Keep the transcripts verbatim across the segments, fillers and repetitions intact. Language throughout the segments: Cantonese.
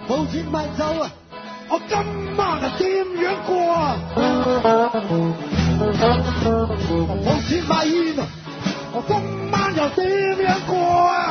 冇錢買酒啊！我今晚係點樣過啊？冇錢買煙啊！我今晚又點樣過啊？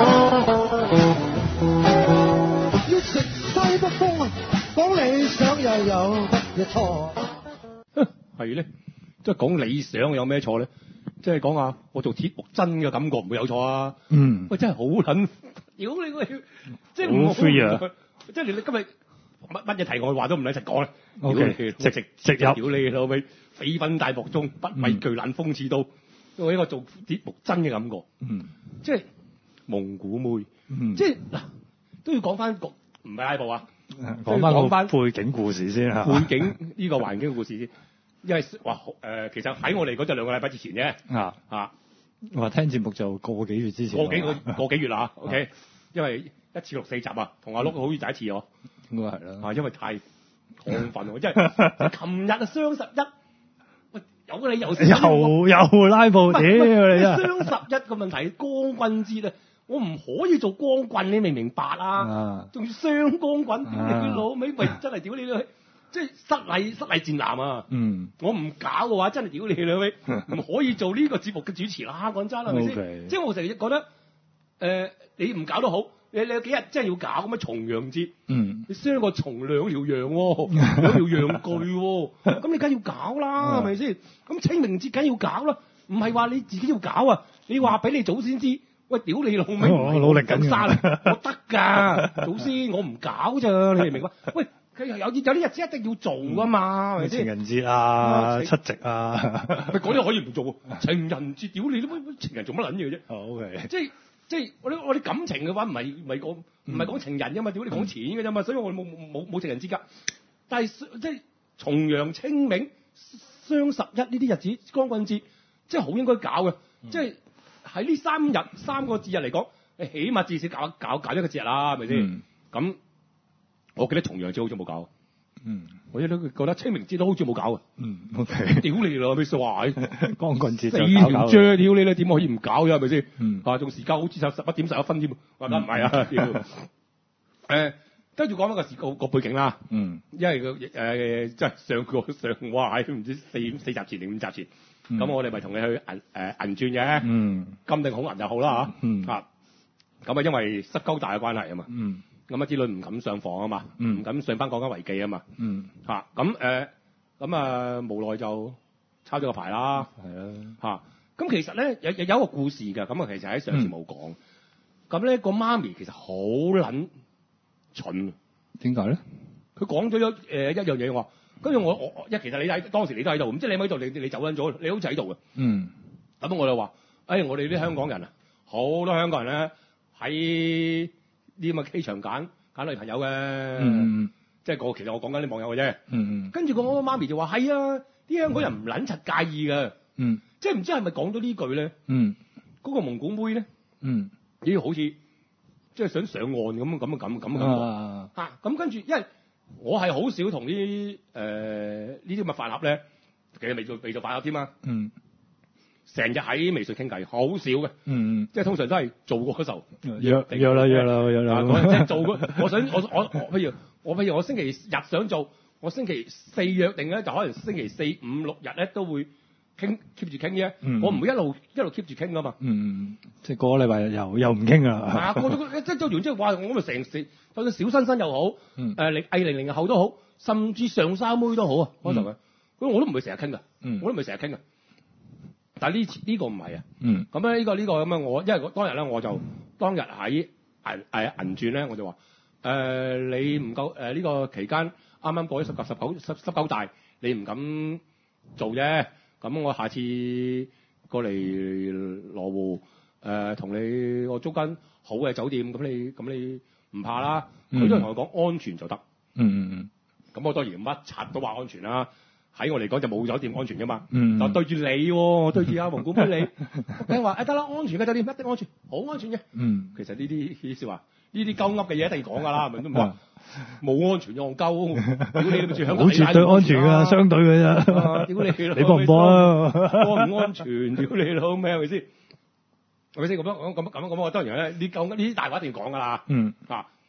要食西北風啊！講理想又有乜嘢錯？ 係咧，即係講理想有咩錯咧？即係講下我做鐵木真嘅感覺唔會有錯啊！ 嗯， 喂，真係好撚，屌你個，即係好 free 啊！ 即係你你今日乜乜嘢題外話都唔使一齊講啦。 O K，直直直入， 屌你老味，飛奔大漠中，不畏巨難風刺刀，我呢個做鐵木真嘅感覺。 嗯， 即係蒙古妹， 嗯， 即係嗱都要講翻個唔係拉布啊， 講翻講翻背景故事先嚇， 背景呢個環境故事先。因為話誒、呃，其實喺我嚟講就兩個禮拜之前啫。啊啊， 話聽節目就個幾月之前。 個幾個個幾月啦 ，OK。因為一次錄四集啊，同阿碌好似第一次我。 應該係啦。 啊，因為太亢奮喎，即係琴日啊雙十一，喂有個理由又又拉布，屌你真雙十一個問題，光棍節啊，我唔可以做光棍，你明唔明白啊？仲要雙光棍，屌你老味，喂真係屌你老味！即係失禮失禮戰男啊！ 嗯， 我唔搞嘅話，真係屌你兩位，唔可以做呢個節目嘅主持啦！講真係咪先？Okay. 即係我成日覺得，誒、呃、你唔搞都好，你你有幾日真係要搞咁樣重陽節， 嗯， 你雙個重兩條羊喎，兩條羊具喎，咁你梗係要搞啦，係咪先？咁清明節梗要搞啦，唔係話你自己要搞啊！你話俾你祖先知，喂屌你老味， 我努力緊㗎，我得㗎，祖先我唔搞咋，你明唔明白？喂！佢有有啲日子一定要做㗎嘛，係咪先？ 情人節啊，七夕啊， 咪嗰啲可以唔做喎。情人節屌你都情人做乜撚嘢啫？ 哦 OK， 即係即係我啲我啲感情嘅話唔係唔係講唔係講情人㗎嘛，屌你講錢㗎啫嘛，所以我哋冇冇冇情人節㗎。但係即係重陽、清明、雙十一呢啲日子，光棍節，即係好應該搞嘅。嗯、即係喺呢三日三個節日嚟講，你起碼至少搞搞搞一個節日啦，係咪先？咁、嗯。我記得重陽節好似冇搞， 嗯， 我亦都覺得清明節都好似冇搞啊， 嗯 ，OK， 屌你啦，咩話？ 光棍節四條啫，屌你啦，點可以唔搞嘅係咪先？ 嗯， 啊，仲時間好似就十一點十一分添，話緊唔係啊，屌！誒，跟住講翻個時個個背景啦， 嗯， 因為個誒即係上個上哇，都唔知四四集前定五集前，咁、嗯、我哋咪同你去銀誒銀鑽嘅， 嗯， 金定紅銀就好啦嚇， 嗯， 啊，咁啊因為濕鳩大嘅關係啊嘛， 嗯。 咁啊，啲女唔敢上房啊嘛，唔、嗯、敢上翻講緊維基啊嘛， 嗯， 嚇咁誒，咁啊無奈就抄咗個牌啦， 係啊， 嚇咁其實咧有有有一個故事㗎，咁啊其實喺上次冇講，咁、嗯、咧、個媽咪其實好撚蠢，點解咧？佢講咗咗誒一樣嘢喎，跟住我我一其實你喺當時你都喺度，唔知你喺度，你你走緊咗，你好似喺度嘅，嗯，咁我就話，誒、哎、我哋啲香港人啊，好多香港人咧喺啲咁嘅機場揀揀女朋友嘅，嗯，即係個其實我講緊啲網友嘅啫，嗯嗯，跟住個我媽咪就話係啊，啲香港人唔撚柒介意嘅，嗯，即係唔知係咪講咗呢句咧，嗯，嗰、嗰個蒙古妹咧，嗯，咦好似即係想上岸咁咁咁咁咁啊，嚇咁跟住，因為我係好少同啲誒呢啲咁嘅飯盒咧，其實未做未做飯盒添啊，嗯。成日喺微信傾偈，好少嘅，嗯，即係通常都係做過嗰時候約約啦約啦約啦， 即係做過。我想我我我譬如我譬如我星期日想做，我星期四約定咧，就可能星期四五六日咧都會傾 keep 住傾啫。我唔會一路一路 keep 住傾噶嘛。嗯， 即係個禮拜又又唔傾啊。 啊，過咗即係做完之後，哇！我咪成時，就算小新新又好，誒零藝零零後都好，甚至上三妹都好啊。嗰陣嘅，咁我都唔會成日傾噶，我都唔會成日傾噶。但係呢呢個唔係啊，嗯，咁咧呢個呢、呢個咁樣我，因為當日咧我就當日喺銀誒銀鑽咧，我就話誒、呃、你唔夠誒呢、呃呢個期間啱啱過咗十九十九十十九大，你唔敢做啫，咁我下次過嚟羅湖誒同你我租間好嘅酒店，咁你咁你唔怕啦，佢、嗯、都同我講安全就得，嗯嗯嗯，咁我當然乜柒都話安全啦。喺我嚟講就冇酒店安全噶嘛，嗯、就對住你、哦，對住阿蒙古妹你，梗係話誒得啦，安全嘅酒店一定安全，好安全嘅。嗯，其實呢啲意思話呢啲鳩噏嘅嘢一定講㗎啦，係咪都唔話冇安全用鳩，屌你都住香港，好絕對安全㗎，相對㗎咋，屌你，你幫唔幫啊？安唔安全？屌你老咩係咪先？係咪先咁樣咁咁咁咁？我當然咧，呢鳩呢啲大話一定講㗎啦。嗯啊，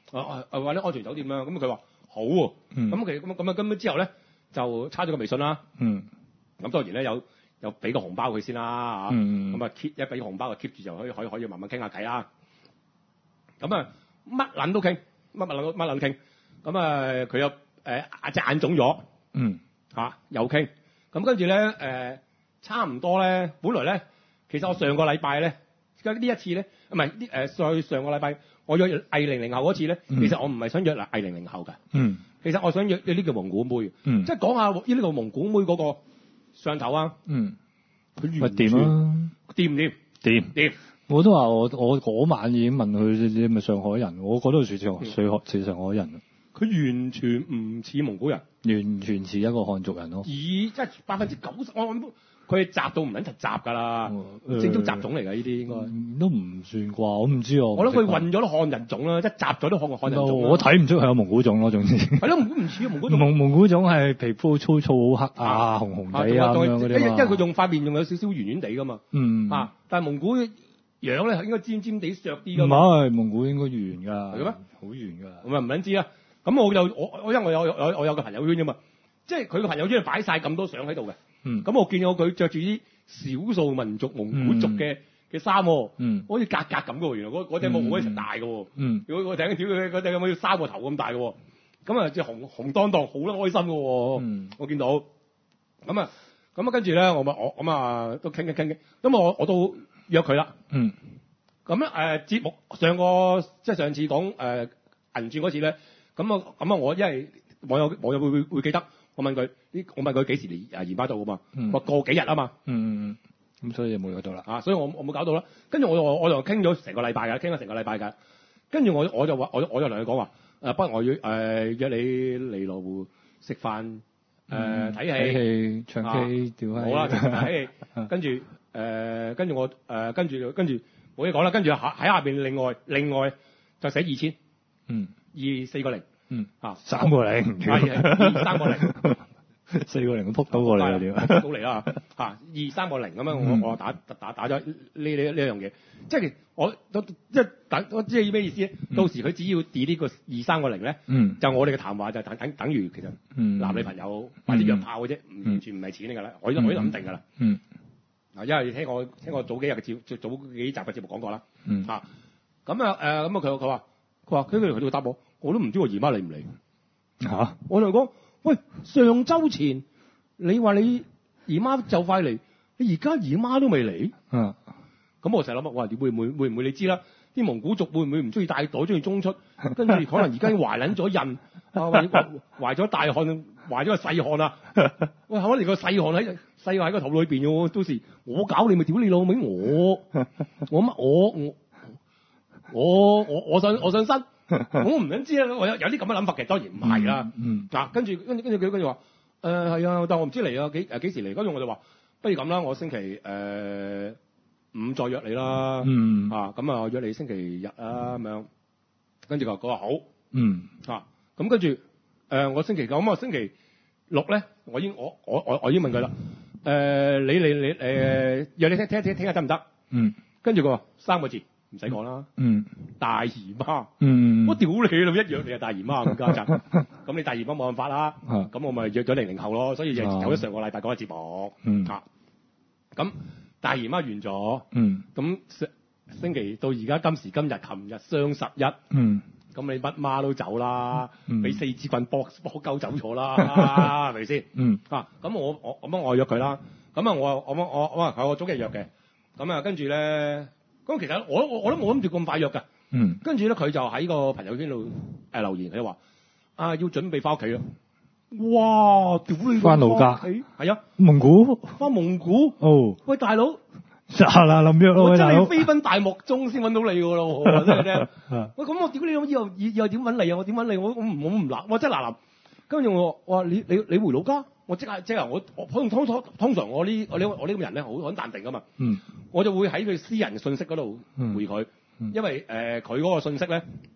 啊啊或者安全酒店啦，咁佢話好喎、啊，咁其實咁咁啊咁之後咧就差咗個微信啦， 嗯， 咁當然咧有有俾個紅包佢先啦嚇， 嗯咁啊 keep 一俾紅包就 keep 住就可以可以可以慢慢傾下偈啦，咁啊乜撚都傾，乜乜撚乜撚傾，咁啊佢有誒隻眼腫咗， 嗯嚇、啊、又傾，咁跟住咧誒差唔多咧，本來咧其實我上個禮拜咧，呢一次咧唔係呢誒上上個禮拜我約藝零零後嗰次咧， 嗯、 其實我唔係想約藝零零後㗎， 嗯， 其實我想約約呢個蒙古妹， 嗯， 即係講下呢個蒙古妹嗰個上頭啊， 嗯， 佢咪掂啊， 掂唔掂？ 掂掂。 我都話我我嗰晚已經問佢你係咪上海人，我覺得佢似上水似上海人， 佢完全唔似蒙古人， 完全似一個漢族人咯。 以即係百分之九十，我諗佢係雜到唔撚柒雜㗎啦，正宗雜種嚟㗎呢啲應該、 嗯、都唔算啩，我唔知我。 我諗佢混咗啲漢人種啦，即係雜咗啲漢漢人種。 我睇唔出係有蒙古種咯，總之。 係咯，蒙古唔似蒙古種。 蒙蒙古種係皮膚粗粗好黑啊，紅紅地啊咁樣嗰啲嘛。 因為佢用塊面仲有少少圓圓地㗎嘛。 嗯。 啊，但係蒙古樣咧應該尖尖地削啲㗎。 唔係，蒙古應該圓㗎。係嘅咩？ 好圓㗎。 咁啊唔撚知啦。咁我就我我因為我有我有我有個朋友圈㗎嘛，即係佢個朋友圈擺晒咁多相喺度嘅。 嗯。 咁我見到佢着住啲少數民族蒙古族嘅嘅衫， 嗯， 好似格格咁嘅喎。原來嗰嗰頂帽好鬼成大嘅喎。 嗯。 如果嗰頂屌佢嗰頂有冇要三個頭咁大嘅喎？咁啊，即係紅紅當當，好得開心嘅喎。 嗯。 我見到。咁啊，咁啊，跟住咧，我咪我咁啊，都傾一傾嘅。咁我我都約佢啦。 嗯。 咁咧誒節目上個即係上次講誒銀鑽嗰次咧，咁啊咁啊，我因為網友網友會會會記得，我問佢呢，我問佢幾時嚟誒鹽巴度㗎嘛？ 嗯。 話過幾日啊嘛。 嗯嗯嗯。咁所以就冇約到啦。 啊，所以我我冇搞到啦。跟住我我我就傾咗成個禮拜㗎，傾咗成個禮拜㗎。跟住我我就話我我就同佢講話誒，不如我約誒、呃、約你嚟羅湖食飯誒睇戲、 睇戲、唱 K、調戲。 好啦，睇戲。跟住誒跟住我誒跟住跟住冇嘢講啦。跟住喺喺下邊另外另外就寫二千。 嗯。 二四個零。 嗯。 啊， 三個零。 係係二三個零。 四個零都撲到過嚟啊！點撲到嚟啦嚇，二三個零咁樣， 嗯、 我我打打打咗呢呢呢樣嘢，即係我都即係等我知係咩意思咧？ 嗯、 到時佢只要 delete 呢個二三個零咧， 嗯、 就我哋嘅談話就等等等於其實男女朋友或者約炮嘅啫， 嗯、 完全唔係錢嚟㗎啦，我已經我已經諗定㗎啦。 嗯。 嗱，因為你聽我聽我早幾日嘅節早幾集嘅節目講過啦。 嗯。 嚇，咁啊誒咁啊佢佢話佢話佢佢佢答我，我都唔知我姨媽嚟唔嚟嚇。 我同佢講，喂，上週前。你話你姨媽就快嚟，你而家姨媽都未嚟？ 嗯。 咁我成日諗啊，哇！會唔會會唔會你知啦？啲蒙古族會唔會唔中意帶袋，中意中出？跟住可能而家已經懷撚咗孕，啊，懷咗大汗，懷咗個細汗啊！喂，可能個細汗喺細汗喺個肚裏邊嘅喎，到時我搞你咪屌你老味，我我乜我我我我我想我想生，我唔想知啊！我有有啲咁嘅諗法嘅，當然唔係啦。 嗯。 嗱、嗯，跟住跟住跟住佢跟住話。誒係啊，但我唔知嚟啊幾誒幾時嚟？跟住我就話，不如咁啦，我星期誒、呃、五再約你啦。 嗯。 啊，咁啊約你星期日啊咁樣。跟住佢話佢話好。 嗯。 啊，咁跟住誒我星期九咁啊星期六咧，我已經我我我我已經問佢啦。誒、呃、你你你誒、呃、約你聽聽聽聽下得唔得？ 嗯。跟住佢話三個字。唔使講啦， 嗯， 大姨媽， 嗯， 我屌你啦，一約你係大姨媽咁家陣，咁你大姨媽冇辦法啦，咁我咪約咗零零後咯，所以就有咗上個禮拜嗰個節目， 嗯， 嚇，咁大姨媽完咗， 嗯， 咁星期到而家今時今日，琴日雙十一， 嗯， 咁你乜媽都走啦，俾、嗯、四支棍搏搏鳩走咗啦，係咪先？ 嗯， 啊，咁我我咁我約佢啦，咁啊我我我我係我早幾日約嘅，咁啊跟住咧。咁其實我我我都冇諗住咁快約㗎， 嗯， 跟住咧佢就喺個朋友圈度誒留言，佢話啊要準備翻屋企啦，哇！屌你翻老家， 係啊， 蒙古， 翻蒙古， 哦， 喂大佬， 嗱嗱臨約咯， 我真係大佬， 飛奔大漠中先揾到你㗎咯，真係啫，喂咁我屌你以後以後點揾你啊？我點揾你？我我唔我唔嗱，我真係嗱嗱，跟住我我話你你你回老家。我即刻即係我我通通通通常我呢我呢我呢咁人咧好好淡定噶嘛， 嗯， 我就會喺佢私人嘅信息嗰度回佢、嗯嗯，因為誒佢嗰個信息咧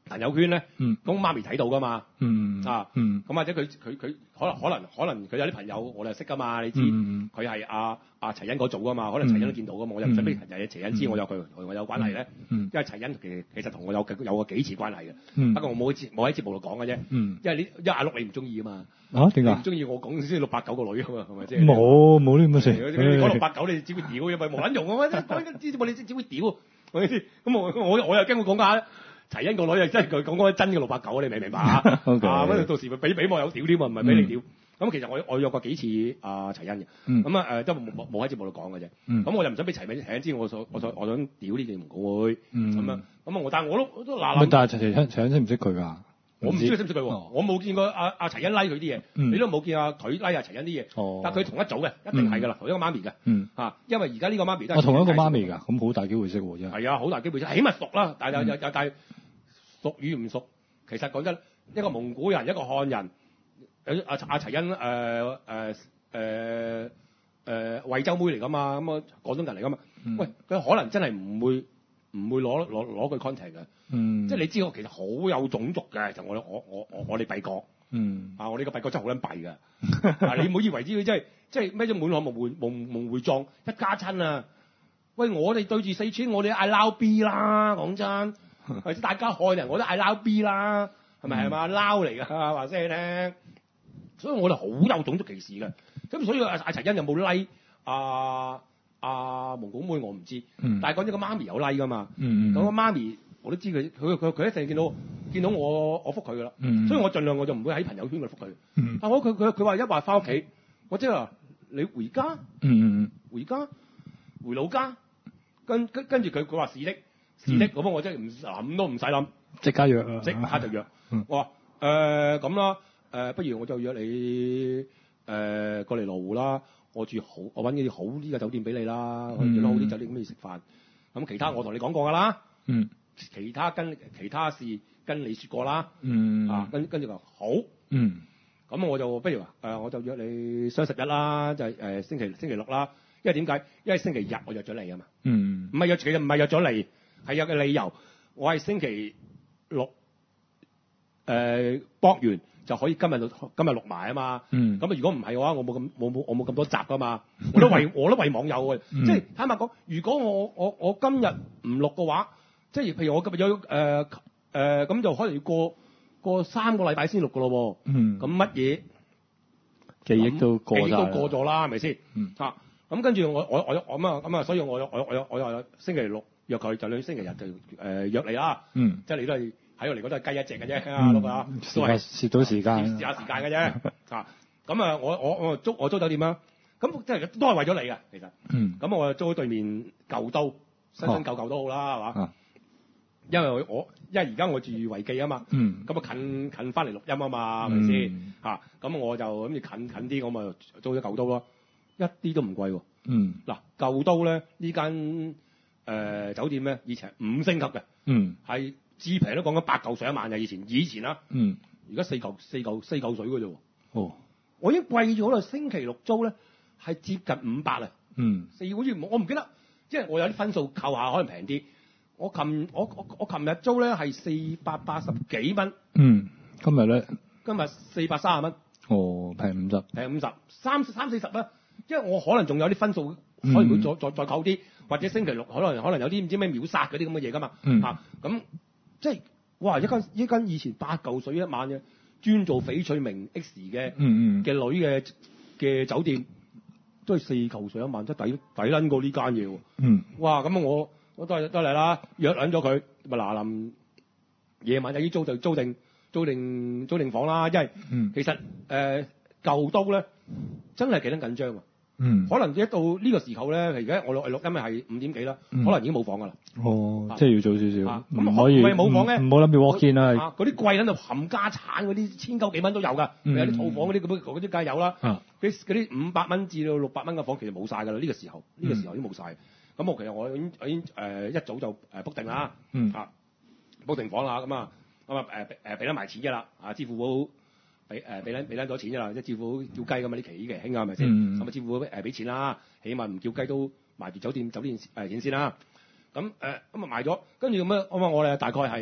朋友圈咧， 嗯， 咁媽咪睇到噶嘛， 嗯啊， 嗯， 咁或者佢佢佢可能可能可能佢有啲朋友我哋識噶嘛，你知， 嗯佢係阿阿齊欣嗰組噶嘛，可能齊欣都見到噶嘛，我又唔使俾齊欣知我有佢同我有關係咧， 嗯， 因為齊欣其實其實同我有有個幾次關係嘅， 嗯， 不過我冇喺節冇喺節目度講嘅啫， 嗯， 因為你因為阿碌你唔中意啊嘛， 啊點解？ 你唔中意我講先六八九個女啊嘛，係咪先？ 冇冇呢咁嘅事， 你講六八九你只會屌，因為冇撚用啊嘛，講緊知我你只會屌，我意思，咁我我我又驚佢講下。齊欣個女啊，真係佢講講真嘅六八九，你明唔明白啊？ okay. 啊，咁到時咪俾俾網友屌添啊，唔係俾你屌。咁、嗯、其實我我約過幾次啊齊欣嘅，咁啊誒都冇冇喺節目度講嘅啫。咁、嗯、我就唔想俾齊齊欣知我所我想我想屌呢件唔講會，咁、嗯、啊咁啊我但係我都都嗱嗱。 但係齊齊欣齊欣識唔識佢㗎？ 我唔知佢識唔識佢喎， 哦、 我冇見過阿阿齊欣拉佢啲嘢，你都冇見阿佢拉阿齊欣啲嘢。哦、但係佢同一組嘅，一定係㗎啦，同一個媽咪嘅。 嗯。 啊，因為而家呢個媽咪都係。 我同一個媽咪㗎，咁好大機會識喎，真係。 係啊，好大機會識，起碼熟啦，但係有有有但係。熟與唔熟，其實講真，一個蒙古人，一個漢人，阿阿齊欣誒誒誒誒惠州妹嚟噶嘛，咁啊廣東人嚟噶嘛，嗯、喂佢可能真係唔會唔會攞攞攞佢 contact 嘅，嗯、即係你知我其實好有種族嘅，就我我我我我哋閉國，嗯、啊我呢個閉國真係好撚閉㗎，啊你唔好以為之佢真係即係咩啫滿漢蒙回蒙蒙回藏一家親啊，喂我哋對住四川我哋嗌撈 B 啦，講真。或者大家漢人我都嗌撈 B 啦，係咪係嘛撈嚟㗎話聲你聽，所以我哋好有種族歧視嘅。咁所以阿阿齊欣有冇 like 阿阿蒙古妹我唔知，嗯、但係講真個媽咪有 like 㗎嘛。咁、嗯、個媽咪我都知佢，佢佢佢一定見到見到我我覆佢㗎啦。嗯、所以我盡量我就唔會喺朋友圈度覆佢。嗯、但我佢佢佢話一話翻屋企，我即係話你回家，嗯、回家回老家，跟跟跟住佢佢話是的。是的，咁我真係唔諗都唔使諗， 即刻約啊！ 即刻就約。嗯、我話誒咁啦，誒、呃、不如我就約你誒、呃、過嚟羅湖啦。我住好，我揾啲好啲嘅酒店俾你啦，我住得好啲酒店咁你食飯。咁其他我同你講過㗎啦。嗯。其他跟其他事跟你説過啦。嗯。啊，跟跟住話好。嗯。咁我就不如話誒、呃，我就約你雙十一啦，就係、是、誒、呃、星期星期六啦。因為點解？因為星期日我約咗你啊嘛。嗯。唔係約，其實唔係約咗你。係有嘅理由，我係星期六誒博完就可以今日錄今日錄埋啊嘛。嗯。咁啊，如果唔係嘅話，我冇咁冇冇我冇咁多集噶嘛。我都為我都為網友嘅，嗯、即係坦白講，如果我我我今日唔錄嘅話，即係譬如我今日有誒誒咁就可能要過過三個禮拜先錄噶咯喎。嗯。咁乜嘢記憶都過記憶都過咗啦，係咪先？ 嗯。 嚇、啊，咁跟住我我我我咁啊咁啊，所以我我我我又星期六。約佢就兩星期日就誒、呃、約你啦，嗯，即係你都係喺我嚟講都係雞一隻嘅啫，啊老闆，都係攝到時間， 攝下時間嘅啫，啊，咁啊我我我租我租酒店啦，咁即係都係為咗你嘅其實，嗯，咁我租對面舊都新新舊舊都好啦，係嘛、啊，因為我我因為而家我住維記啊嘛，嗯，咁啊近近翻嚟錄音啊嘛，係咪先？嚇，咁我就諗住近近啲，我咪租咗舊都咯，一啲都唔貴喎，嗯，嗱舊都咧呢間。誒、呃、酒店咧，以前係五星級嘅，嗯，係至平都講緊八嚿水一晚嘅，以前以前啦，嗯，而家四嚿四嚿四嚿水嘅啫喎，哦，我已經貴咗啦，星期六租咧係接近五百啦，嗯，四好似我唔記得，因為我有啲分數扣下可能平啲，我琴我我我琴日租咧係四百八十幾蚊， 嗯，今日咧， 今日四百三十蚊， 哦，平五十， 平五十，三三四十啦，因為我可能仲有啲分數。可能會再再再扣啲，或者星期六可能可能有啲唔知咩秒殺嗰啲咁嘅嘢噶嘛，嗯、啊咁即係哇一間一間以前八嚿水一晚嘅專做翡翠明 X 嘅嘅、嗯嗯、女嘅嘅酒店，都係四嚿水一晚，真係抵抵撚過呢間嘢喎。嗯，哇咁我我都係都嚟啦，約撚咗佢咪嗱臨夜晚就已經租就租定租定租定房啦，因為、嗯、其實誒、呃、舊都咧真係幾撚緊張喎。嗯，可能一到呢個時候咧，而家我錄錄音係五點幾啦，嗯、可能已經冇房噶啦。哦， 啊、即係要早少少，唔、啊、 可以。唔係冇房咧， 唔好諗住 walk in 啦。 嗰啲貴喺度冚家產嗰啲千九幾蚊都有㗎，嗯、有啲套房嗰啲咁嗰啲梗係有啦。嗰啲嗰啲五百蚊至到六百蚊嘅房其實冇晒㗎啦，呢、呢個時候呢、呢個時候已經冇晒。咁、嗯、我其實我已經我已經誒、呃、一早就誒 book 定啦，嗯、啊 book 定房啦，咁啊咁啊誒誒俾得埋錢㗎啦，啊支付寶。俾誒俾撚俾撚咗錢㗎啦，即係支付叫雞咁嘛，呢期呢期興啊，係咪先？咁啊支付寶誒俾錢啦，起碼唔叫雞都賣住酒店酒店誒錢先啦。咁誒咁啊賣咗，跟住咁樣咁啊我哋大概係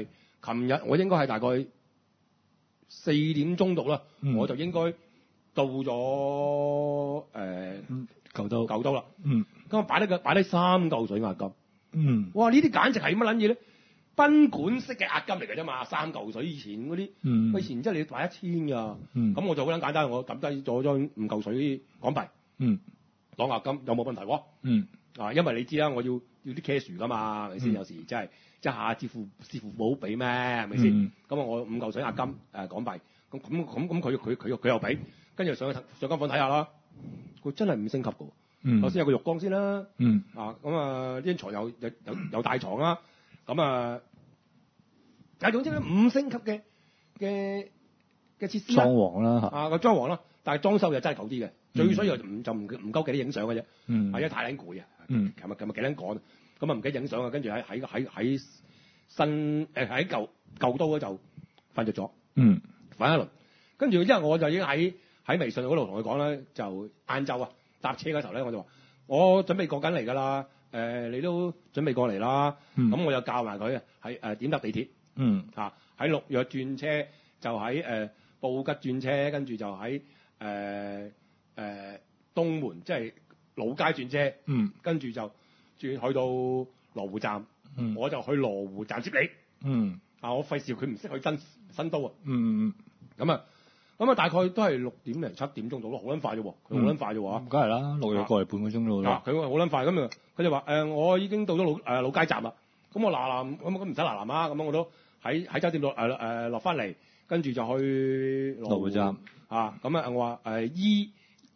琴日我應該係大概四點鐘到啦， 嗯、 我就應該到咗誒、呃、 舊都舊都啦。 嗯， 咁我擺低個擺低三嚿水押金。 嗯， 哇！呢啲簡直係乜撚嘢咧？賓館式嘅押金嚟㗎啫嘛，三嚿水以前嗰啲， 嗯， 以前即係你擺一千㗎。 嗯， 咁我就好撚簡單，我抌低咗張五嚿水港幣。 嗯， 當押金有冇問題喎？ 嗯， 啊，因為你知啦，我要要啲 cash 㗎嘛，係咪先？有時真係即係下支付支付寶俾咩？係咪先？咁啊、嗯，我五嚿水押金誒、呃、港幣，咁咁咁咁佢佢佢佢又俾，跟住上去上間房睇下啦，佢真係五星級㗎。 嗯， 首先有個浴缸先啦。 嗯， 啊，咁啊，啲床有有有有大床啦。咁啊，但係總之咧，五星級嘅嘅嘅設施啦。 裝潢啦嚇。 啊，個裝潢啦，但係裝修就真係舊啲嘅，最衰又唔就唔唔夠幾啲影相嘅啫。 嗯。 係因為太撚攰啊。 嗯。 琴日琴日幾撚趕，咁啊唔記得影相啊，跟住喺喺喺喺新誒喺舊舊都嗰就瞓着咗。 嗯。 瞓一輪，跟住之後我就已經喺喺微信嗰度同佢講咧，就晏晝啊搭車嗰時候咧，我就話我準備過緊嚟㗎啦。誒、呃，你都準備過嚟啦，咁、嗯、我就教埋佢喺誒點搭地鐵， 嗯， 喺、啊、六約轉車，就喺誒、呃、布吉轉車，跟住就喺誒誒東門，即係老街轉車， 嗯，跟住就轉去到羅湖站， 嗯， 我就去羅湖站接你， 嗯， 啊，我費事佢唔識去新新都啊， 嗯嗯， 咁啊。咁啊，大概都係六點零七點鐘到咯，好撚快啫喎，佢好撚快啫喎， 梗係啦，六約過嚟半個鐘咯。 佢話好撚快，咁啊，佢就話誒、呃，我已經到咗老誒、呃、老街站啦。咁我嗱嗱，咁咁唔使嗱嗱啊，咁我都喺喺酒店落誒誒落翻嚟，跟住就去羅湖站啊。咁啊，我話誒 E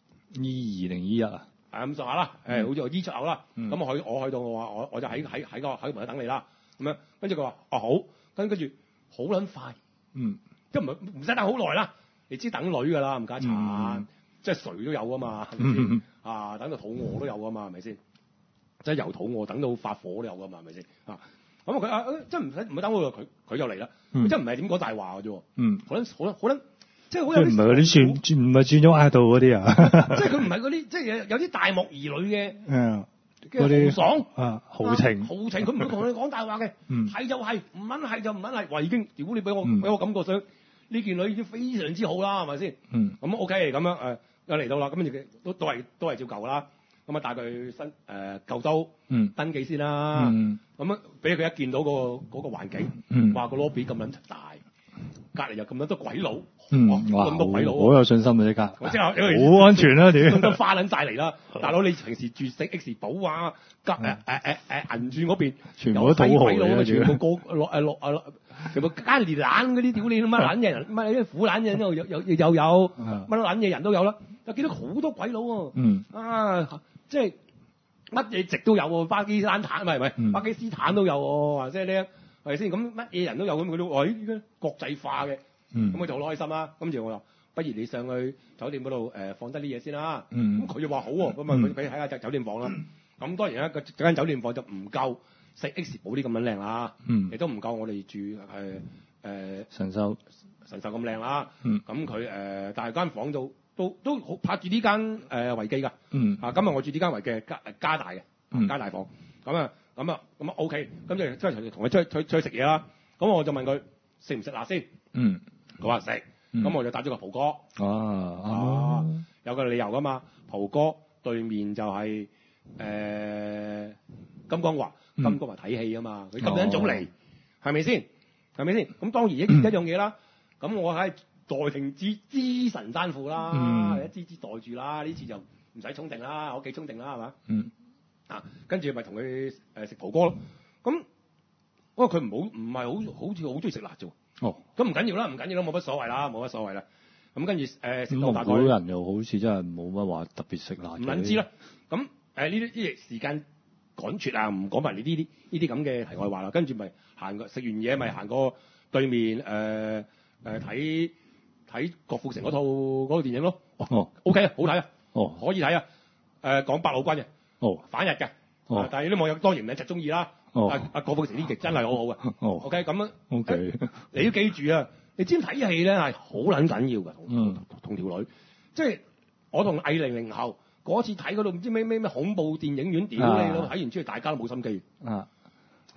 E 二零 E 一啊， 係咁上下啦。誒，好似我 E 出口啦。咁、嗯、我去我去到我話我我就喺喺喺個喺門口等你啦。咁樣跟住佢話哦好，跟跟住好撚快， 嗯， 即係唔係唔使等好耐啦。你知等女㗎啦，唔家產，嗯、即係誰都有㗎嘛，係咪先？啊，等到肚餓都有㗎嘛，係咪先？即係由肚餓等到發火都有㗎嘛，係咪先？啊，咁啊佢啊，即係唔使唔使等好耐，佢佢就嚟啦。嗯、即係唔係點講大話㗎啫？嗯，好撚好撚好撚，即係好有啲。唔係嗰啲轉轉唔係轉咗嗌到嗰啲啊？即係佢唔係嗰啲，即係有有啲大漠兒女嘅。嗯。嗰啲豪爽啊，豪情，豪情，佢唔會同你講大話嘅。嗯。係就係，唔撚係就唔撚係。話已經，如果你俾我俾、嗯、我感覺上。呢件女已經非常之好啦，係咪先？嗯。咁 OK，咁樣誒，又嚟到啦，咁跟住都都係都係照舊啦。咁啊帶佢新誒舊都，嗯，登記先啦。嗯。咁樣俾佢一見到嗰個嗰個環境，嗯，話個 lobby 咁撚大，隔離又咁撚多鬼佬，嗯，咁多鬼佬，好有信心啊！呢家，我即係好安全啦，屌，咁多花撚晒嚟啦！大佬你平時住食 X 寶啊，隔誒誒誒誒銀鑽嗰邊，全部都土豪嚟，全部個落誒落誒。全部奸連懶嗰啲屌你乜撚嘢人，乜啲苦撚嘢都有有又有乜撚嘢人都有啦。又見到好多鬼佬喎，嗯，啊，即係乜嘢籍都有喎，巴基斯坦坦唔係唔係，巴基斯坦都有喎，或者咧係咪先？咁乜嘢人都有咁，佢都話咦，依家國際化嘅，咁佢就好開心啦。跟住我話，不如你上去酒店嗰度誒放低啲嘢先啦。咁佢又話好喎，咁啊佢俾睇下隻酒店房啦。咁當然啦，個間酒店房就唔夠。食 X 寶啲咁樣靚啦，亦都唔夠我哋住誒誒神秀神秀咁靚啦。咁佢誒，但係間房度都都好拍住呢間誒維記㗎。嗯、啊，今日我住呢間維記加加大嘅，加大房。咁啊咁啊咁啊 OK，咁就即係同佢出去出出去食嘢啦。咁我就問佢食唔食辣先？嗯，佢話食。咁、嗯、我就打咗個蒲哥。哦、啊，啊，有個理由㗎嘛。蒲哥對面就係、是、誒、呃、金光華。金哥話睇戲啊嘛，佢咁樣早嚟，係咪先？係咪先？咁當然一、嗯、一樣嘢啦。咁我喺代廷之之神山庫啦，一支支袋住啦。呢次就唔使沖定啦，我屋企沖定啦，係嘛？嗯。啊，跟住咪同佢誒食蒲哥咯。咁，不過佢唔好，唔係好好似好中意食辣啫。哦。咁唔緊要啦，唔緊要啦，冇乜所謂啦，冇乜所謂啦。咁跟住誒食到大概。蒙古人又好似真係冇乜話特別食辣。唔撚知啦。咁誒呢啲呢啲時間。趕絕啊！唔講埋你呢啲呢啲咁嘅題外話啦，跟住咪行過食完嘢咪行過對面誒誒睇睇郭富城嗰套嗰套電影咯。哦 ，OK 啊，好睇啊，哦，可以睇啊。誒、呃、講八路軍嘅，哦，反日嘅，哦，但係啲網友當然唔係就中意啦。哦，阿阿郭富城呢集真係好好嘅。哦 ，OK 咁樣 ，OK，你都記住啊！你知睇戲咧係好撚緊要㗎，同同條女，即係我同魏零零後。嗰次睇嗰度唔知咩咩咩恐怖電影院，屌你咯！睇完之後大家都冇心機。啊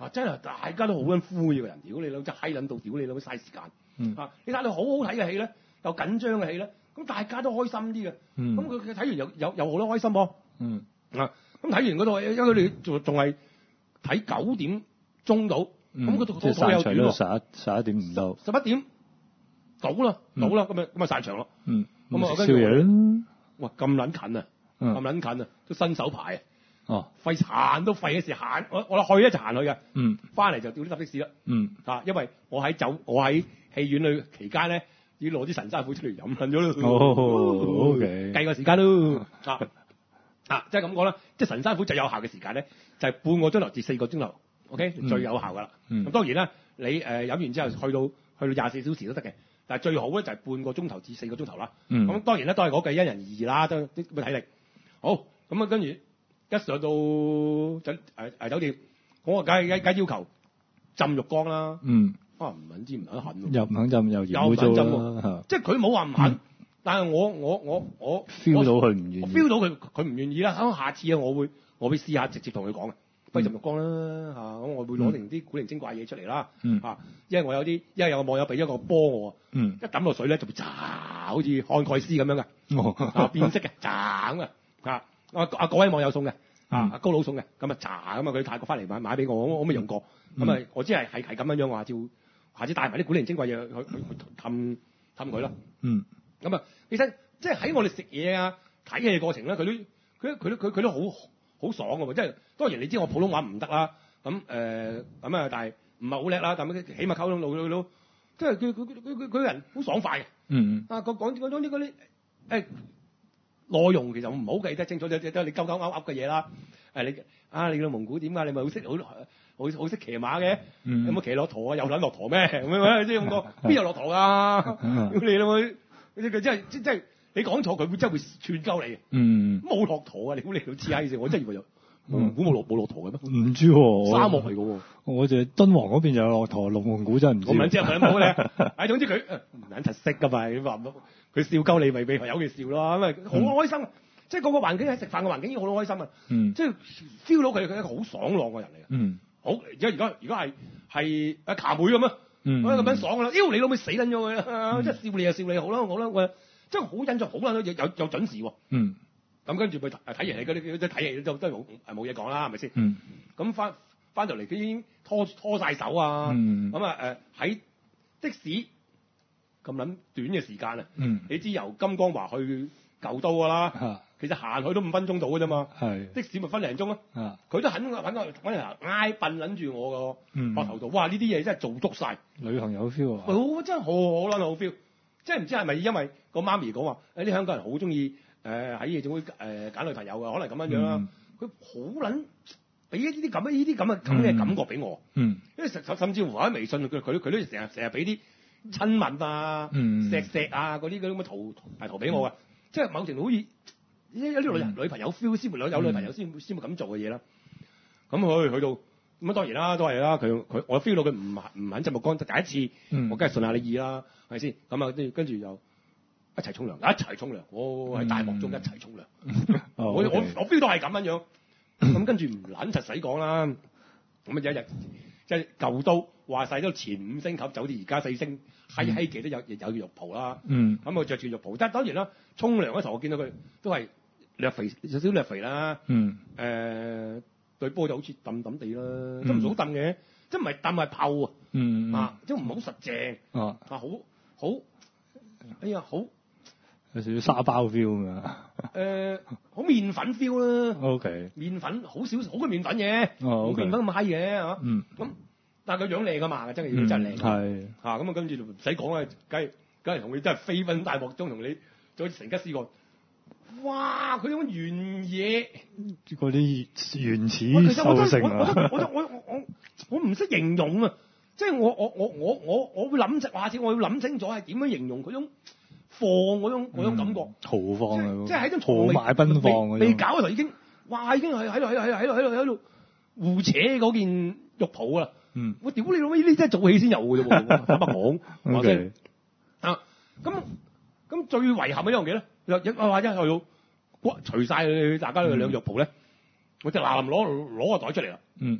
啊，真係大家都好撚灰嘅人，屌你老真閪撚到，屌你老嘥時間。 嗯、 啊，你睇到好好睇嘅戲咧，又緊張嘅戲咧，咁大家都開心啲嘅。咁佢佢睇完又有有好多開心噃。 嗯啊，咁睇完嗰套，因為佢哋仲仲係睇九點鐘到，咁嗰套套套有短喎， 十一十一點唔到， 十一點到啦，到啦，咁啊咁啊散場咯。 嗯， 咁啊食宵夜啦。 哇，咁撚近啊，咁撚近啊，都新手牌啊。 哦， 費行都費嘅時行，我我去咧就行去嘅。 嗯， 翻嚟就屌啲搭的士啦。 嗯， 啊，因為我喺酒，我喺戲院裏期間咧，要攞啲神山虎出嚟飲緊咗咯。 哦 ，OK， 計個時間咯。啊啊，即係咁講啦，即係神山虎最有效嘅時間咧，就係、是、半個鐘頭至四個鐘頭。OK，、嗯、最有效噶啦。咁、嗯、當然啦，你誒飲、呃、完之後去到去到廿四小時都得嘅，但係最好咧就係半個鐘頭至四個鐘頭啦。咁、嗯、當然咧都係嗰句因人而異啦，都啲咁嘅體力。好，咁啊跟住一上到酒誒誒酒店，我梗係梗要求浸浴缸啦。嗯。啊唔肯知唔肯肯喎。又唔肯浸又嫌污糟啦。即係佢冇話唔肯，嗯、但係我我我我 feel 到佢唔願意。 我 feel 到佢佢唔願意啦。咁下次啊，我會我會試下直接同佢講嘅。不如浸浴缸啦嚇，咁、嗯、我會攞定啲古靈精怪嘢出嚟啦嚇、嗯，因為我有啲，因為有個網友俾咗個波我，嗯、一抌落水咧就會炸，好似漢蓋斯咁樣嘅、哦，啊變色嘅，炸咁啊，啊啊啊嗰位網友送嘅，啊阿高佬送嘅，咁啊炸咁啊佢泰國翻嚟買買俾我，我我未用過，咁、嗯、啊我知係係係咁樣樣話，照下次帶埋啲古靈精怪嘢去去去氹氹佢啦，嗯，咁啊其實即係喺我哋食嘢啊睇戲嘅過程咧，佢都佢佢都佢佢都好。好爽嘅喎，即係當然你知我普通話唔得啦，咁誒咁啊，但係唔係好叻啦，但係起碼溝通到到，即係佢佢佢佢佢佢人好爽快嘅，嗯啊講講講啲嗰啲誒內容其實我唔好記得清楚，即係你鳩鳩噏噏嘅嘢啦，誒你啊你到蒙古點啊？你咪好識好好好識騎馬嘅，嗯、有冇騎駱駝啊？有撚駱駝咩？咁樣即係咁講，邊有駱駝啊？你老妹，佢真係即即係。你講錯佢會真係會串鳩你嘅，嗯，冇駱駝啊！你估你老黐閪線，我真係以為有蒙古冇駱冇駱駝嘅咩？唔知喎，沙漠嚟嘅喎。我就敦煌嗰邊就有駱駝，龍蒙古真係唔知。我唔撚知係咪冇咧？唉，總之佢唔撚柒識㗎嘛，你話佢笑鳩你咪俾由佢笑咯，咁啊好開心啊！即係個個環境喺食飯嘅環境已經好開心啊！嗯，即係 feel 到佢佢係一個好爽朗嘅人嚟嘅。嗯，好而家而家而家係係阿卡妹咁啊，嗯，咁樣爽㗎啦！妖你老味死撚咗佢啊！即係笑你就笑你好啦好啦我。真係好印象好啦，有有有準時喎。嗯。咁跟住咪睇完戲嗰啲，即係睇戲都都冇冇嘢講啦，係咪先？嗯。咁翻翻到嚟，佢已經拖拖曬手啊。嗯。咁啊誒喺的士咁撚短嘅時間啊。嗯。你知由金光華去舊都㗎啦。啊。其實行去都五分鐘到㗎啫嘛。係。的士咪分零鐘咯。啊。佢都肯揾個揾人挨笨撚住我個膊頭度。哇！呢啲嘢真係做足晒。旅行有 feel 啊。好真係好好撚好 feel。即係唔知係咪因為個媽咪講話誒啲香港人好中意誒喺夜總會誒揀女朋友嘅，可能咁樣樣啦。佢好撚俾一啲啲咁嘅呢啲咁嘅咁嘅感覺俾我。嗯。因為甚甚至乎喺微信佢佢佢都成日成日俾啲親吻啊、嗯、錫錫啊嗰啲嗰啲咁嘅圖係圖俾我嘅。即係某程度好似有啲女人女朋友 feel 先會有有女朋友先先會咁做嘅嘢啦。咁去去到咁啊當然啦，都係啦。佢佢我 feel 到佢唔唔肯浸浴缸，第一次、嗯、我梗係順下你意啦。係咪先？咁啊，跟住跟住又一齊沖涼，一齊沖涼，我喺大漠中一齊沖涼。我我我 feel 到係咁樣樣。咁跟住唔撚柒使講啦。咁啊有一日即係舊都話晒都前五星級酒店，而家四星，閪閪嘅都有有浴袍啦。嗯。咁我着住浴袍，但係當然啦，沖涼嗰時候我見到佢都係略肥，有少少略肥啦。嗯。誒、呃，對波就好似揼揼地啦，都唔好揼嘅，即係唔係揼係泡啊。嗯。啊，即係唔好實淨。啊。啊好。好，哎呀，好有少少沙包 feel 嘛？誒、呃，好麵粉 feel 啦。O K。麵粉好少，好嘅麵粉嘅，冇、oh, okay. 麵粉咁閪嘅嚇。嗯。咁，但係佢樣靚噶嘛，真係要真靚。係。嚇咁啊，跟住就唔使講啦，梗係梗係同佢真係飛奔大漠中同你再成吉思汗。哇！佢種原野，嗰啲原始獸性啊！我我我我我我唔識形容啊！即係我我我我我我會諗實，下次我要諗清楚係點樣形容嗰種放嗰種嗰種感覺，豪放啊！即係喺種豪邁奔放嗰種。未搞嘅時候已經，哇！已經係喺度喺度喺度喺度喺度互扯嗰件浴袍啦。嗯。我屌你老味，呢啲真係做戲先有嘅啫喎！坦白講，話聲啊！咁咁最遺憾嘅一樣嘢咧，一一話一去到骨除曬大家兩浴袍咧，我就嗱臨攞攞個袋出嚟啦。嗯。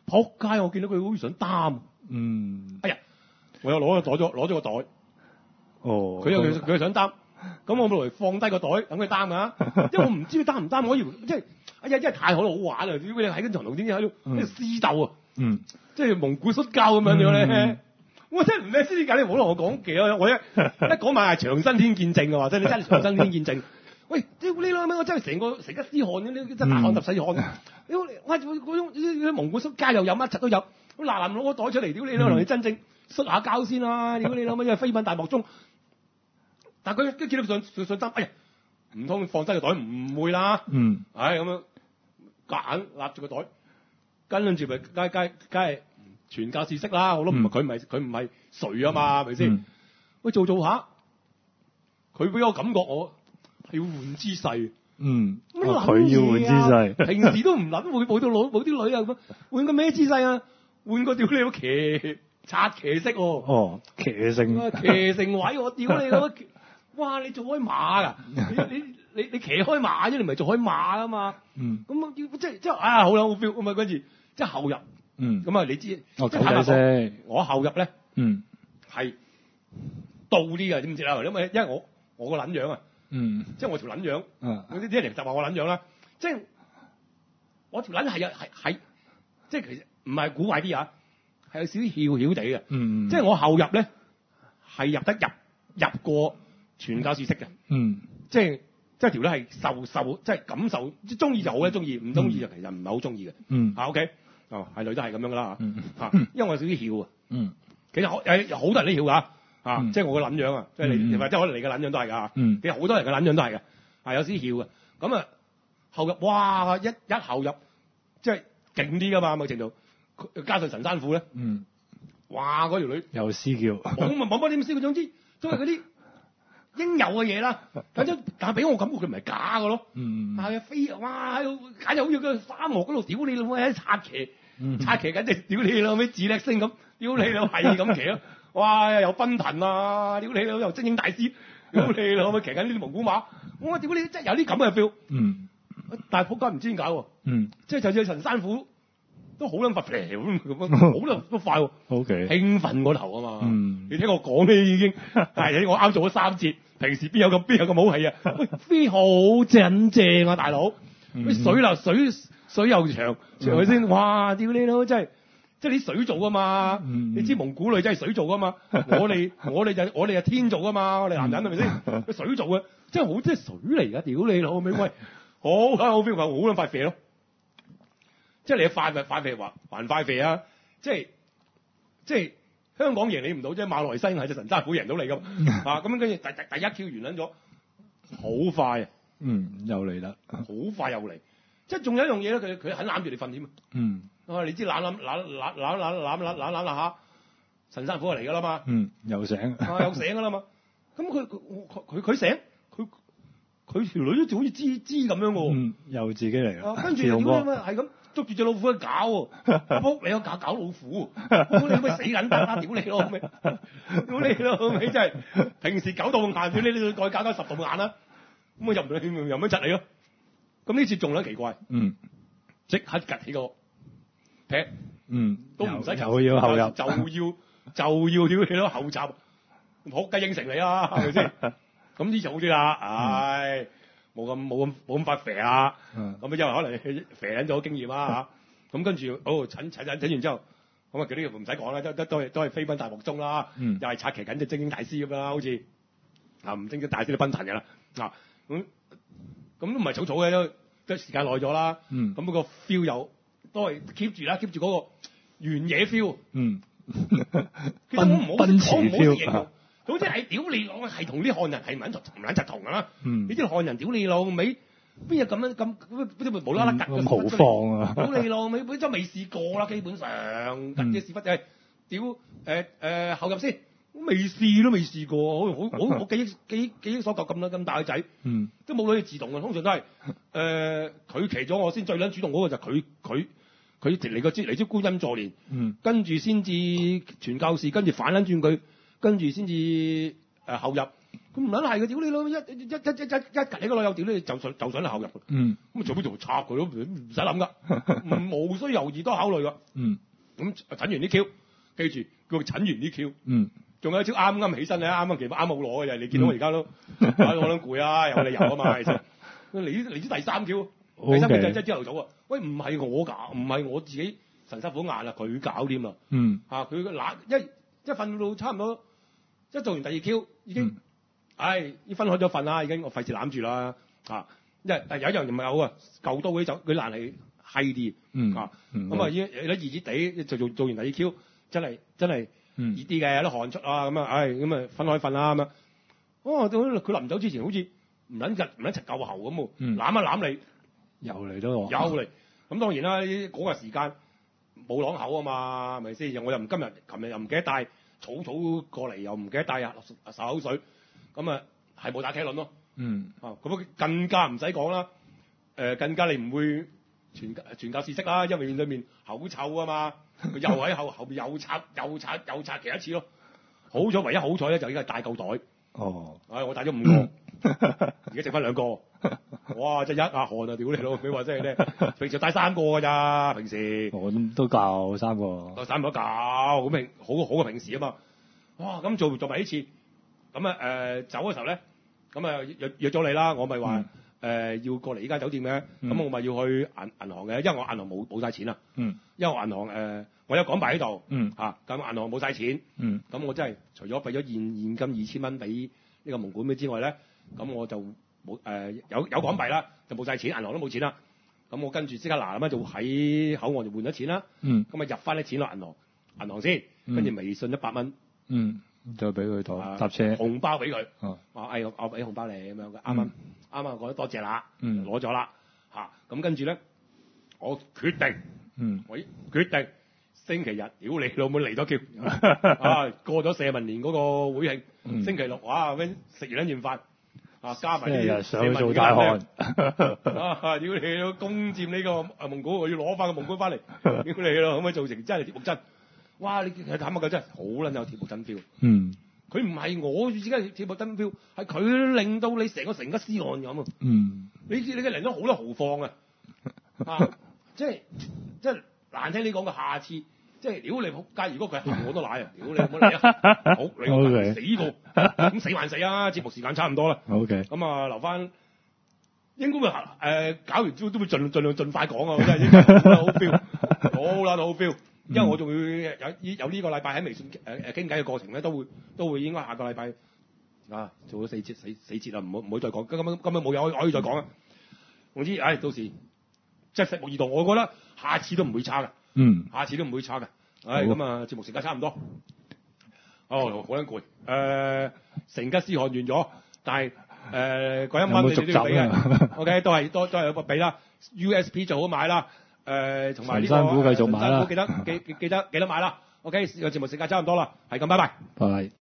仆街！我見到佢好似想擔。 嗯。 哎呀！我又攞咗攞咗攞咗個袋。 哦。 佢又佢佢想擔，咁我咪嚟放低個袋等佢擔㗎。因為我唔知佢擔唔擔，我以為即係哎呀，真係太好好玩啊！屌你喺跟床度點知喺度喺度私鬥啊！ 嗯。 即係蒙古摔跤咁樣樣咧。嗯我真係唔咩先點解你唔好同我講嘅啊！我一一講埋係長生天見證嘅話，真係真係長生天見證。喂，屌你老味！我真係成個成一絲汗，你真係大汗揼細汗。屌你，哇！嗰種蒙古摔跤又有乜柒都有。咁嗱嗱攞個袋出嚟，屌你老，同你真正摔下跤先啦！屌你老味，因為飛奔大漠中。但係佢一見到佢上上擔，哎呀，唔通放低個袋唔會啦。 嗯。 唉咁樣夾硬立住個袋，跟住咪梗梗梗係。傳教士識啦，我都唔係佢唔係佢唔係誰啊嘛，係咪先？喂，做做下，佢俾我感覺我係要換姿勢。 嗯， 佢、 哦、要換姿勢， 平時都唔諗會冇到老冇啲女啊咁，換個咩姿勢啊？換個屌你個騎擦騎式喎。 哦，騎乘騎乘位我屌你個，哇！你做開馬㗎？你你你你騎開馬啫，你唔係做開馬啊嘛。嗯。咁啊，即係即係啊，好啦，好 feel 咁啊，跟住即係後入。嗯，咁啊，你知， 哦、 即係坦白講，我後入咧， 嗯， 係到啲嘅，知唔知啊？因為因為我我個撚樣啊，嗯，即係我條撚樣，嗯，嗰啲啲人就話我撚樣啦，即係我條撚係有係係，即係其實唔係古怪啲啊，係有少少翹翹地嘅，嗯，即係我後入咧係入得入入過傳教士式嘅，嗯，即係即係條咧係受受即係感受，即係中意就好咧，中意唔中意就其實唔係好中意嘅，嗯，啊 OK。哦，係女都係咁樣噶啦嚇，嗯嗯、因為我有少少翹啊，嗯，其實誒好多人都翹㗎，啊，嗯、即係我個撚樣啊，即係你或者可能你嘅撚樣都係㗎，嗯，其實好多人嘅撚樣都係嘅，係有少少翹嘅，咁啊後入，哇一一後入，即係勁啲㗎嘛，某程度，加上神山虎咧，嗯，哇嗰條女又私叫， 我咪冇乜點私叫，總之都係嗰啲應有嘅嘢啦，反正但係俾我感覺佢唔係假嘅咯，嗯，係啊飛哇喺度簡直好似個沙漠嗰度屌你老母喺擦騎。擦騎緊隻屌你老味自力星咁，屌你老係咁騎咯，哇又奔騰啊，屌你老又精英大師，屌你老味騎緊呢啲蒙古馬，我屌你真係有啲咁嘅 feel，嗯，但係仆街唔知點解喎，嗯，即係就似神山虎都好撚發肥咁樣，好撚都快喎 ，OK， 興奮過頭啊嘛，嗯，你聽我講咧已經，但係我啱做咗三節，平時邊有咁邊有咁好氣啊，喂飛好正正啊大佬，啲水流水。水又長，係咪先？哇！屌你老，真係，即係啲水做噶嘛？嗯、你知蒙古女真係水做噶嘛？我哋我哋就我哋係天做噶嘛？我哋男人係咪先？水做嘅，真係好，即係水嚟噶！屌你老味，喂，好啊，好 feel 好撚快肥咯！即係你快咪快肥還還快肥啊！即係即係香港贏你唔到啫，馬來西亞係隻神山虎贏到你咁啊！咁樣跟住第第第一跳完撚咗，好快啊！ 嗯，又嚟啦， 好快又嚟。即係仲有一樣嘢咧，佢佢肯攬住你瞓添啊！嗯，啊，你知攬攬攬攬攬攬攬攬攬攬下，神山虎就嚟㗎啦嘛！ 嗯，又醒， 啊，又醒㗎啦嘛！咁佢佢佢佢醒，佢佢條女都好似知知咁樣喎。 嗯，又自己嚟啦。 跟住點樣啊？係咁捉住隻老虎去搞喎，撲你個搞搞老虎，屌你咪死撚得啦！屌你老味，屌你老味真係平時九道眼，屌你你再搞搞十道眼啦，咁啊入唔入咩窒你咯？咁呢次仲有奇怪，嗯，即刻趌起個劈，嗯，都唔使又要後入， 就要就要屌你咯後閘，仆街應承你啦，係咪先？咁呢就好啲啦，唉，冇咁冇咁冇咁快肥啊，咁因為可能肥緊咗經驗啦嚇，咁跟住哦診診診診完之後，咁啊嗰啲唔使講啦，都都都係都係飛奔大漠中啦，又係擦騎緊隻精英大師咁啦，好似啊唔精英大師都奔騰嘅啦，啊咁。咁都唔係草草嘅，都都時間耐咗啦。嗯，咁嗰個 feel 又都係 keep 住啦 ，keep 住嗰個原野 feel。嗯，其實我唔好，我唔好形容，總之係屌你老，係同啲漢人係唔撚同唔撚柒同㗎啦。嗯，你啲漢人屌你老味，邊有咁樣咁嗰啲無啦啦趌咁豪放啊！ 屌你老味，本身未試過啦，基本上趌嘅屎忽就係屌誒誒後入先。未試都未試過，好好好我記憶記憶記憶所及咁啦，咁大個仔，嗯，都冇女自動嘅，通常都係誒佢騎咗我先，最撚主動嗰個就佢佢佢嚟個嚟招觀音座蓮，嗯，跟住先至傳教士，跟住反撚轉佢，跟住先至誒後入， 佢唔撚係嘅，屌你老一一一一一一趌起個女友，屌你就想就想你考入。 嗯。 咁啊做邊度插佢都唔唔使諗噶，無需猶豫都考慮噶。 嗯。 咁診完啲 Q，記住叫佢診完啲 Q。 嗯。仲有一招啱啱起身咧，啱啱其實啱啱好攞嘅啫。你見到我而家都我諗攰啊，有理由啊嘛，其實。嚟嚟啲第三 Q， 第三 Q 就係朝頭早啊！喂，唔係我搞，唔係我自己神辛苦硬啦，佢搞掂啦。 嗯。 嚇佢嗱一一瞓到差唔多，一做完第二 Q 已經，唉、嗯，已、哎、分開咗瞓啦，已經我費事攬住啦。嚇，因為有一樣唔係好啊，舊刀嗰啲就佢爛係閪啲。嗯。嚇，咁啊已經有啲熱熱地就做做完第二 Q， 真係真係熱啲嘅，有啲汗出啊咁啊，唉咁啊分開瞓啦咁啊。哦，佢臨走之前好似〜唔撚日唔撚齊夠喉咁喎，攬一攬你， 又嚟咗喎， 又嚟。咁當然啦，嗰、嗰個時間冇朗口啊嘛，係咪先？我又唔今日、琴日又唔記得帶草草過嚟，又唔記得帶啊漱口水，咁啊係冇打茄輪咯。嗯。啊，咁更加唔使講啦。誒、呃，更加你唔會傳傳教士式啦，因為面對面口臭啊嘛，佢又喺後後邊又擦又擦又擦其一次咯。好彩，唯一好彩咧就應該係帶夠袋。哦。唉、哎，我帶咗五個。而家剩翻兩個，哇！真係一額汗啊！屌你老，佢話真係咧，平時帶三個㗎咋，平時我都都夠三個， 三個都夠，好平好好過平時啊嘛！哇！咁做做埋呢次，咁啊誒走嘅時候咧，咁啊約約咗你啦，我咪話誒要過嚟呢間酒店嘅，咁、嗯、我咪要去銀銀行嘅，因為我銀行冇冇曬錢啊，嗯，因為我銀行誒、呃、我有港幣喺度，嗯嚇，咁、啊、銀行冇晒錢，嗯，咁我真係除咗俾咗現現金二千蚊俾呢個蒙管俾之外咧。咁我就冇誒、呃、有有港幣啦，就冇晒錢，銀行都冇錢啦。咁我跟住即刻嗱咁就喺口岸就換咗錢啦。嗯。咁啊入翻啲錢落銀行，銀行先，跟住微信一百蚊。嗯。 再俾佢搭搭車。紅包俾佢。哦。話誒我俾紅包你咁樣嘅，啱啱啱啱講得多謝啦。嗯。攞咗啦。嚇！咁跟住咧，我決定。嗯。我決定星期日，屌你老母嚟咗叫啊！過咗社民連嗰個會慶、嗯，星期六哇咁食完一頓飯。啊！加埋啲上去做大汗啊！屌你咯，攻佔呢個蒙古，我要攞翻個蒙古翻嚟，屌你咯，可唔可以做成真係鐵木真？哇！你睇下佢真係好撚有鐵木真 feel。嗯。佢唔係我自己嘅鐵木真 feel，係佢令到你成個成吉思汗咁啊！嗯。你你嘅人都好多豪放啊！啊！即係即係難聽你講嘅下次。即係屌你仆街！如果佢係我都奶啊！屌你唔好嚟啊！好你個、okay. 死過咁死還死啊！節目時間差唔多啦。OK。咁啊留翻應該會誒、呃、搞完都都會盡盡量盡快講啊！真係應該好 feel，好啦好 feel。因為我仲會有有呢個禮拜喺微信誒誒傾偈嘅過程咧，都會都會應該下個禮拜啊做咗四節死死節啦，唔好唔好再講。咁咁咁冇嘢可以可以再講啊！總之唉，到時即係拭目以待。我覺得下次都唔會差㗎。嗯，下次都唔會差嘅。唉，咁啊，節目時間差唔多。哦，好撚攰。誒、呃，成吉思汗完咗，但係誒嗰一蚊你哋都要俾嘅。O K， 都係都都係有個俾啦。U S P 做好買啦。誒、呃，同埋呢個神山股繼續買啦。 記得記記記得記得買啦。O K，個節目時間差唔多啦，係咁，拜拜。 拜拜。